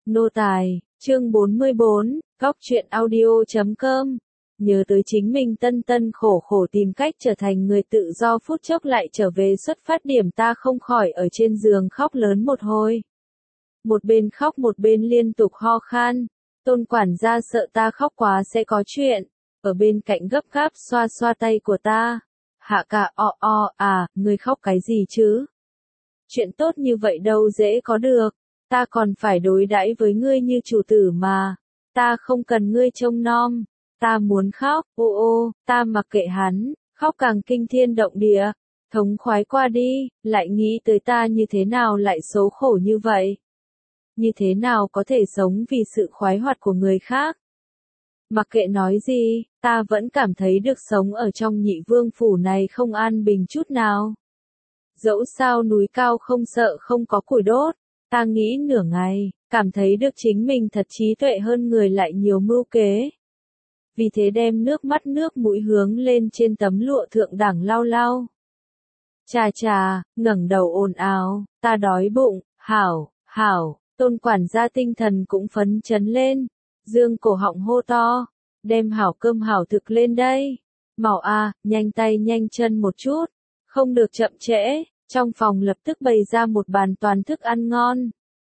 Nô tài, chương 44, Góc truyện audio.com. Nhớ tới chính mình tân tân khổ khổ tìm cách trở thành người tự do phút chốc lại trở về xuất phát điểm, ta không khỏi ở trên giường khóc lớn một hồi. Một bên khóc một bên liên tục ho khan. Tôn quản gia sợ ta khóc quá sẽ có chuyện, ở bên cạnh gấp gáp xoa xoa tay của ta. Hạ ca ngươi khóc cái gì chứ? Chuyện tốt như vậy đâu dễ có được. Ta còn phải đối đãi với ngươi như chủ tử mà. Ta không cần ngươi trông nom. Ta muốn khóc, ta mặc kệ hắn, khóc càng kinh thiên động địa. Thống khoái qua đi, lại nghĩ tới ta như thế nào lại xấu khổ như vậy. Như thế nào có thể sống vì sự khoái hoạt của người khác. Mặc kệ nói gì, ta vẫn cảm thấy được sống ở trong Nhị Vương phủ này không an bình chút nào. Dẫu sao núi cao không sợ không có củi đốt. Ta nghĩ nửa ngày, cảm thấy được chính mình thật trí tuệ hơn người lại nhiều mưu kế. Vì thế đem nước mắt nước mũi hướng lên trên tấm lụa thượng đẳng lau lau. Chà, ngẩng đầu ồn ào, ta đói bụng, hảo, Tôn quản gia tinh thần cũng phấn chấn lên. Dương cổ họng hô to, đem hảo cơm hảo thực lên đây. Mau nhanh tay nhanh chân một chút, không được chậm trễ. Trong phòng lập tức bày ra một bàn toàn thức ăn ngon.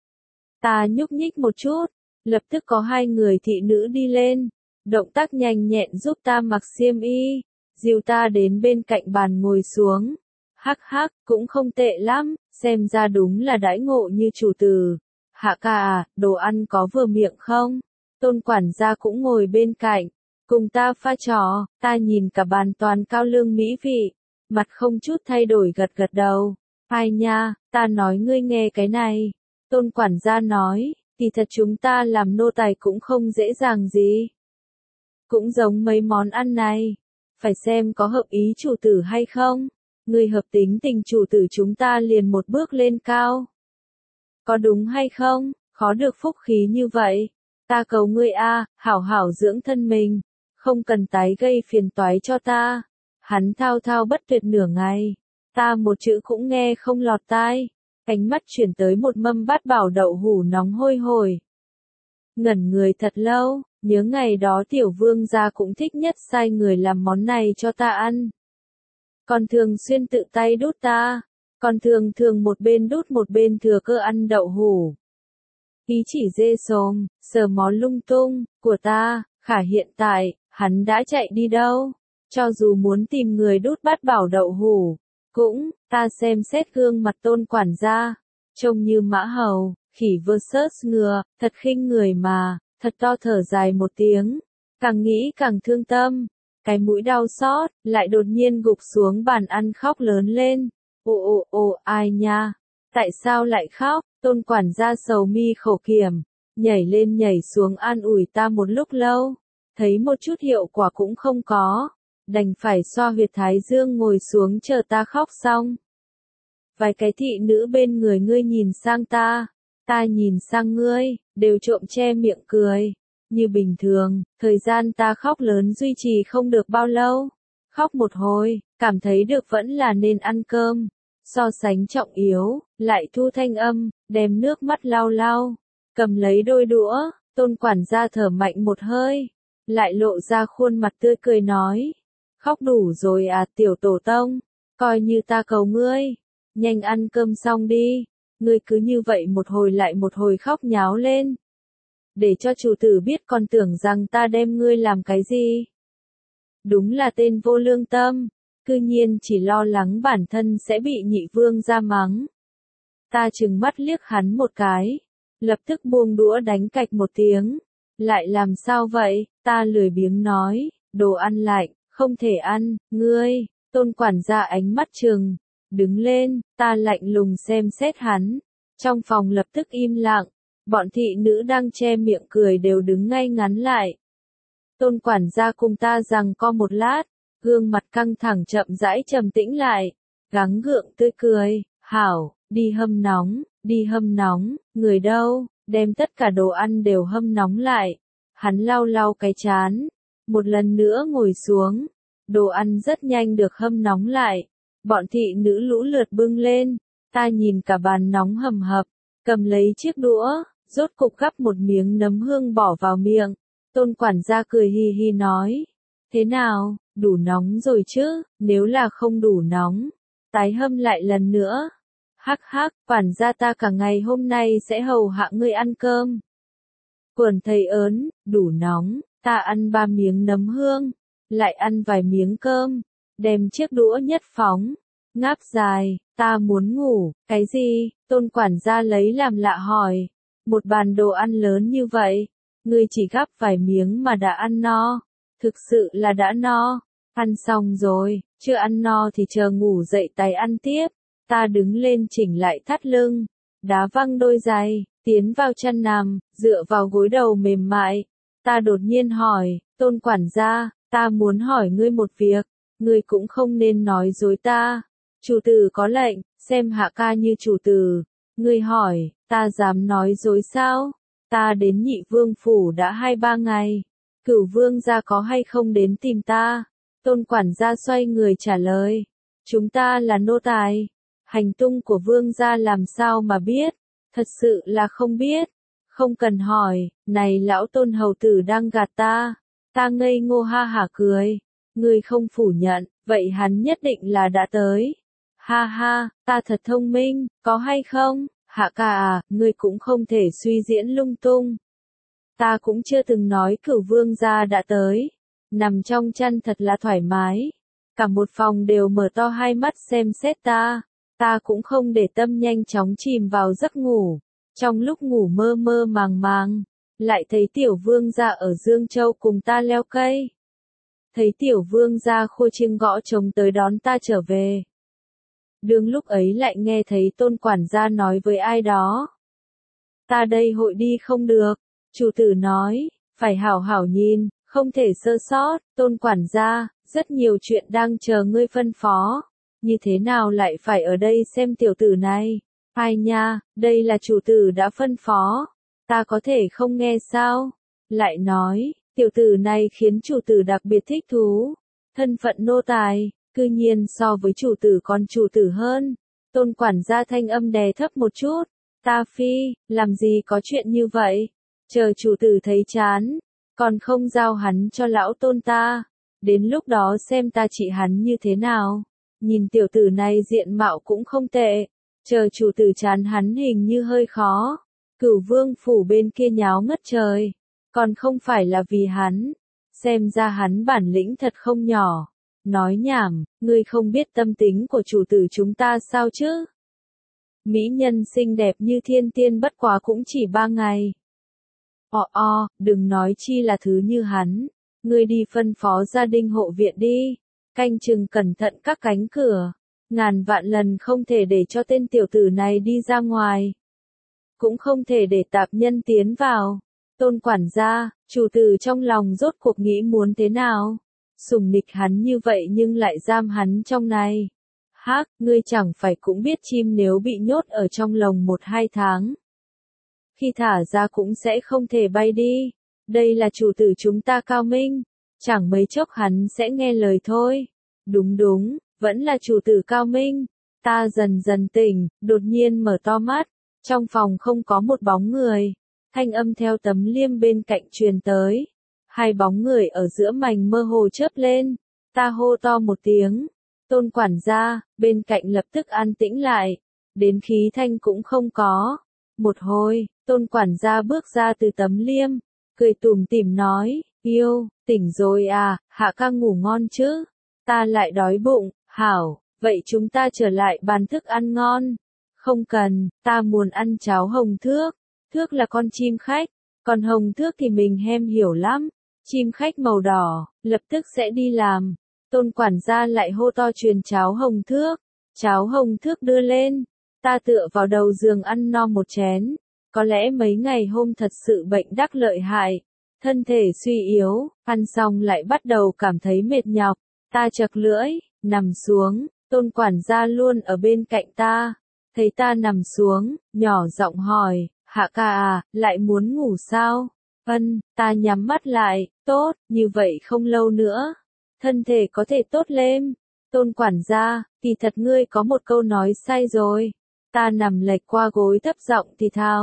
Ta nhúc nhích một chút, lập tức có hai người thị nữ đi lên, động tác nhanh nhẹn giúp ta mặc xiêm y, dìu ta đến bên cạnh bàn ngồi xuống. Hắc, cũng không tệ lắm, xem ra đúng là đãi ngộ như chủ tử. Hạ ca đồ ăn có vừa miệng không? Tôn quản gia cũng ngồi bên cạnh, cùng ta pha trò. Ta nhìn cả bàn toàn cao lương mỹ vị, mặt không chút thay đổi gật gật đầu. Ai nha, ta nói ngươi nghe cái này. Tôn quản gia nói, thì thật chúng ta làm nô tài cũng không dễ dàng gì. Cũng giống mấy món ăn này, phải xem có hợp ý chủ tử hay không. Ngươi hợp tính tình chủ tử chúng ta liền một bước lên cao. Có đúng hay không, khó được phúc khí như vậy. Ta cầu ngươi hảo dưỡng thân mình, không cần tái gây phiền toái cho ta. Hắn thao thao bất tuyệt nửa ngày, ta một chữ cũng nghe không lọt tai. Ánh mắt chuyển tới một mâm bát bảo đậu hủ nóng hôi hổi. Ngẩn người thật lâu, nhớ ngày đó tiểu vương gia cũng thích nhất sai người làm món này cho ta ăn. Còn thường xuyên tự tay đút ta, còn thường một bên đút một bên thừa cơ ăn đậu hủ. Ý chỉ dê xồm, sờ mó lung tung, của ta, khả hiện tại, hắn đã chạy đi đâu? Cho dù muốn tìm người đút bát bảo đậu hủ, ta xem xét gương mặt tôn quản gia, trông như mã hầu, khỉ versus ngựa, thật khinh người mà, thật to thở dài một tiếng, càng nghĩ càng thương tâm, cái mũi đau xót, lại đột nhiên gục xuống bàn ăn khóc lớn lên, ai nha, tại sao lại khóc, tôn quản gia sầu mi khổ kiểm, nhảy lên nhảy xuống an ủi ta một lúc lâu, thấy một chút hiệu quả cũng không có. Đành phải xoa huyệt thái dương ngồi xuống chờ ta khóc xong. Vài cái thị nữ bên người ngươi nhìn sang ta nhìn sang ngươi, đều trộm che miệng cười. Như bình thường, thời gian ta khóc lớn duy trì không được bao lâu. Khóc một hồi, cảm thấy được vẫn là nên ăn cơm. So sánh trọng yếu, lại thu thanh âm, đem nước mắt lau lau. Cầm lấy đôi đũa, tôn quản gia thở mạnh một hơi. Lại lộ ra khuôn mặt tươi cười nói. Khóc đủ rồi tiểu tổ tông, coi như ta cầu ngươi, nhanh ăn cơm xong đi, ngươi cứ như vậy một hồi lại một hồi khóc nháo lên. Để cho chủ tử biết còn tưởng rằng ta đem ngươi làm cái gì. Đúng là tên vô lương tâm, cư nhiên chỉ lo lắng bản thân sẽ bị Nhị Vương ra mắng. Ta trừng mắt liếc hắn một cái, lập tức buông đũa đánh cạch một tiếng. Lại làm sao vậy, ta lười biếng nói, đồ ăn lạnh. Không thể ăn, ngươi, tôn quản gia ánh mắt trừng, đứng lên, ta lạnh lùng xem xét hắn. Trong phòng lập tức im lặng, bọn thị nữ đang che miệng cười đều đứng ngay ngắn lại. Tôn quản gia cùng ta giằng co một lát, gương mặt căng thẳng chậm rãi trầm tĩnh lại, gắng gượng tươi cười, hảo, đi hâm nóng, người đâu, đem tất cả đồ ăn đều hâm nóng lại. Hắn lau lau cái trán. Một lần nữa ngồi xuống, đồ ăn rất nhanh được hâm nóng lại, bọn thị nữ lũ lượt bưng lên, ta nhìn cả bàn nóng hầm hập, cầm lấy chiếc đũa, rốt cục gắp một miếng nấm hương bỏ vào miệng. Tôn quản gia cười hì hì nói, thế nào, đủ nóng rồi chứ, nếu là không đủ nóng, tái hâm lại lần nữa. Hắc hắc, quản gia ta cả ngày hôm nay sẽ hầu hạ ngươi ăn cơm. Quần thầy ớn, đủ nóng, ta ăn 3 miếng nấm hương, lại ăn vài miếng cơm, đem chiếc đũa nhất phóng, ngáp dài, ta muốn ngủ, cái gì, tôn quản gia lấy làm lạ hỏi, một bàn đồ ăn lớn như vậy, ngươi chỉ gắp vài miếng mà đã ăn no, thực sự là đã no, ăn xong rồi, chưa ăn no thì chờ ngủ dậy tái ăn tiếp, ta đứng lên chỉnh lại thắt lưng, đá văng đôi giày, tiến vào chăn nằm, dựa vào gối đầu mềm mại, ta đột nhiên hỏi, tôn quản gia, ta muốn hỏi ngươi một việc, ngươi cũng không nên nói dối ta. Chủ tử có lệnh, xem hạ ca như chủ tử. Ngươi hỏi, ta dám nói dối sao? Ta đến Nhị Vương phủ đã 2-3 ngày. Cửu Vương gia có hay không đến tìm ta? Tôn quản gia xoay người trả lời. Chúng ta là nô tài. Hành tung của Vương gia làm sao mà biết? Thật sự là không biết. Không cần hỏi, này lão Tôn hầu tử đang gạt ta. Ta ngây ngô ha hả cười. Ngươi không phủ nhận, vậy hắn nhất định là đã tới. Ha ha, ta thật thông minh, có hay không? Hạ ca à, ngươi cũng không thể suy diễn lung tung. Ta cũng chưa từng nói Cửu Vương gia đã tới. Nằm trong chăn thật là thoải mái. Cả một phòng đều mở to hai mắt xem xét ta. Ta cũng không để tâm nhanh chóng chìm vào giấc ngủ. Trong lúc ngủ mơ mơ màng màng, lại thấy Tiểu Vương gia ở Dương Châu cùng ta leo cây. Thấy Tiểu Vương gia khua chiêng gõ trống tới đón ta trở về. Đương lúc ấy lại nghe thấy Tôn quản gia nói với ai đó. Ta đây hội đi không được. Chủ tử nói, phải hảo hảo nhìn, không thể sơ sót. Tôn quản gia, rất nhiều chuyện đang chờ ngươi phân phó. Như thế nào lại phải ở đây xem tiểu tử này? Ai nha, đây là chủ tử đã phân phó. Ta có thể không nghe sao? Lại nói, tiểu tử này khiến chủ tử đặc biệt thích thú. Thân phận nô tài, cư nhiên so với chủ tử còn chủ tử hơn. Tôn quản gia thanh âm đè thấp một chút. Ta phi, làm gì có chuyện như vậy? Chờ chủ tử thấy chán, còn không giao hắn cho lão Tôn ta. Đến lúc đó xem ta trị hắn như thế nào. Nhìn tiểu tử này diện mạo cũng không tệ. Chờ chủ tử chán hắn hình như hơi khó. Cửu Vương phủ bên kia nháo ngất trời. Còn không phải là vì hắn. Xem ra hắn bản lĩnh thật không nhỏ. Nói nhảm, ngươi không biết tâm tính của chủ tử chúng ta sao chứ? Mỹ nhân xinh đẹp như thiên tiên bất quá cũng chỉ 3 ngày. Đừng nói chi là thứ như hắn. Ngươi đi phân phó gia đình hộ viện đi. Canh chừng cẩn thận các cánh cửa. Ngàn vạn lần không thể để cho tên tiểu tử này đi ra ngoài. Cũng không thể để tạp nhân tiến vào. Tôn quản gia, chủ tử trong lòng rốt cuộc nghĩ muốn thế nào? Sủng nịch hắn như vậy nhưng lại giam hắn trong này. Hắc, ngươi chẳng phải cũng biết chim nếu bị nhốt ở trong lồng 1-2 tháng. Khi thả ra cũng sẽ không thể bay đi. Đây là chủ tử chúng ta cao minh. Chẳng mấy chốc hắn sẽ nghe lời thôi. Đúng, vẫn là chủ tử cao minh. Ta dần dần tỉnh, đột nhiên mở to mắt. Trong phòng không có một bóng người. Thanh âm theo tấm liêm bên cạnh truyền tới. 2 bóng người ở giữa mành mơ hồ chớp lên. Ta hô to một tiếng. Tôn quản gia, bên cạnh lập tức an tĩnh lại. Đến khí thanh cũng không có. Một hồi, tôn quản gia bước ra từ tấm liêm. Cười tủm tỉm nói, yêu, tỉnh rồi à, hạ ca ngủ ngon chứ. Ta lại đói bụng, hảo, vậy chúng ta trở lại bàn thức ăn ngon. Không cần, ta muốn ăn cháo hồng thước. Thước là con chim khách, còn hồng thước thì mình hiểu lắm. Chim khách màu đỏ, lập tức sẽ đi làm. Tôn quản gia lại hô to truyền cháo hồng thước. Cháo hồng thước đưa lên. Ta tựa vào đầu giường ăn no một chén. Có lẽ mấy ngày hôm thật sự bệnh đắc lợi hại. Thân thể suy yếu, ăn xong lại bắt đầu cảm thấy mệt nhọc. Ta chật lưỡi, nằm xuống. Tôn quản gia luôn ở bên cạnh ta. Thấy ta nằm xuống, nhỏ giọng hỏi, hạ ca à, lại muốn ngủ sao? Ta nhắm mắt lại, tốt, như vậy không lâu nữa. Thân thể có thể tốt lên. Tôn quản gia, kỳ thật ngươi có một câu nói sai rồi. Ta nằm lệch qua gối thấp giọng thì thào.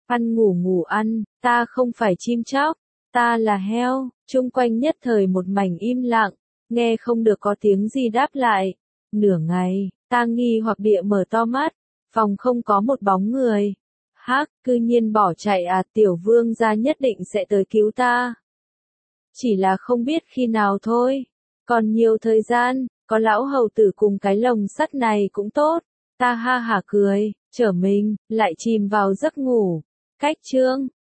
Ăn ngủ ngủ ăn, ta không phải chim chóc, ta là heo. Chung quanh nhất thời một mảnh im lặng, nghe không được có tiếng gì đáp lại. Nửa ngày, ta nghi hoặc địa mở to mắt, phòng không có một bóng người. Hắc, cư nhiên bỏ chạy à, tiểu vương gia nhất định sẽ tới cứu ta. Chỉ là không biết khi nào thôi. Còn nhiều thời gian, có lão hầu tử cùng cái lồng sắt này cũng tốt. Ta ha hả cười, trở mình, lại chìm vào giấc ngủ. Cách chương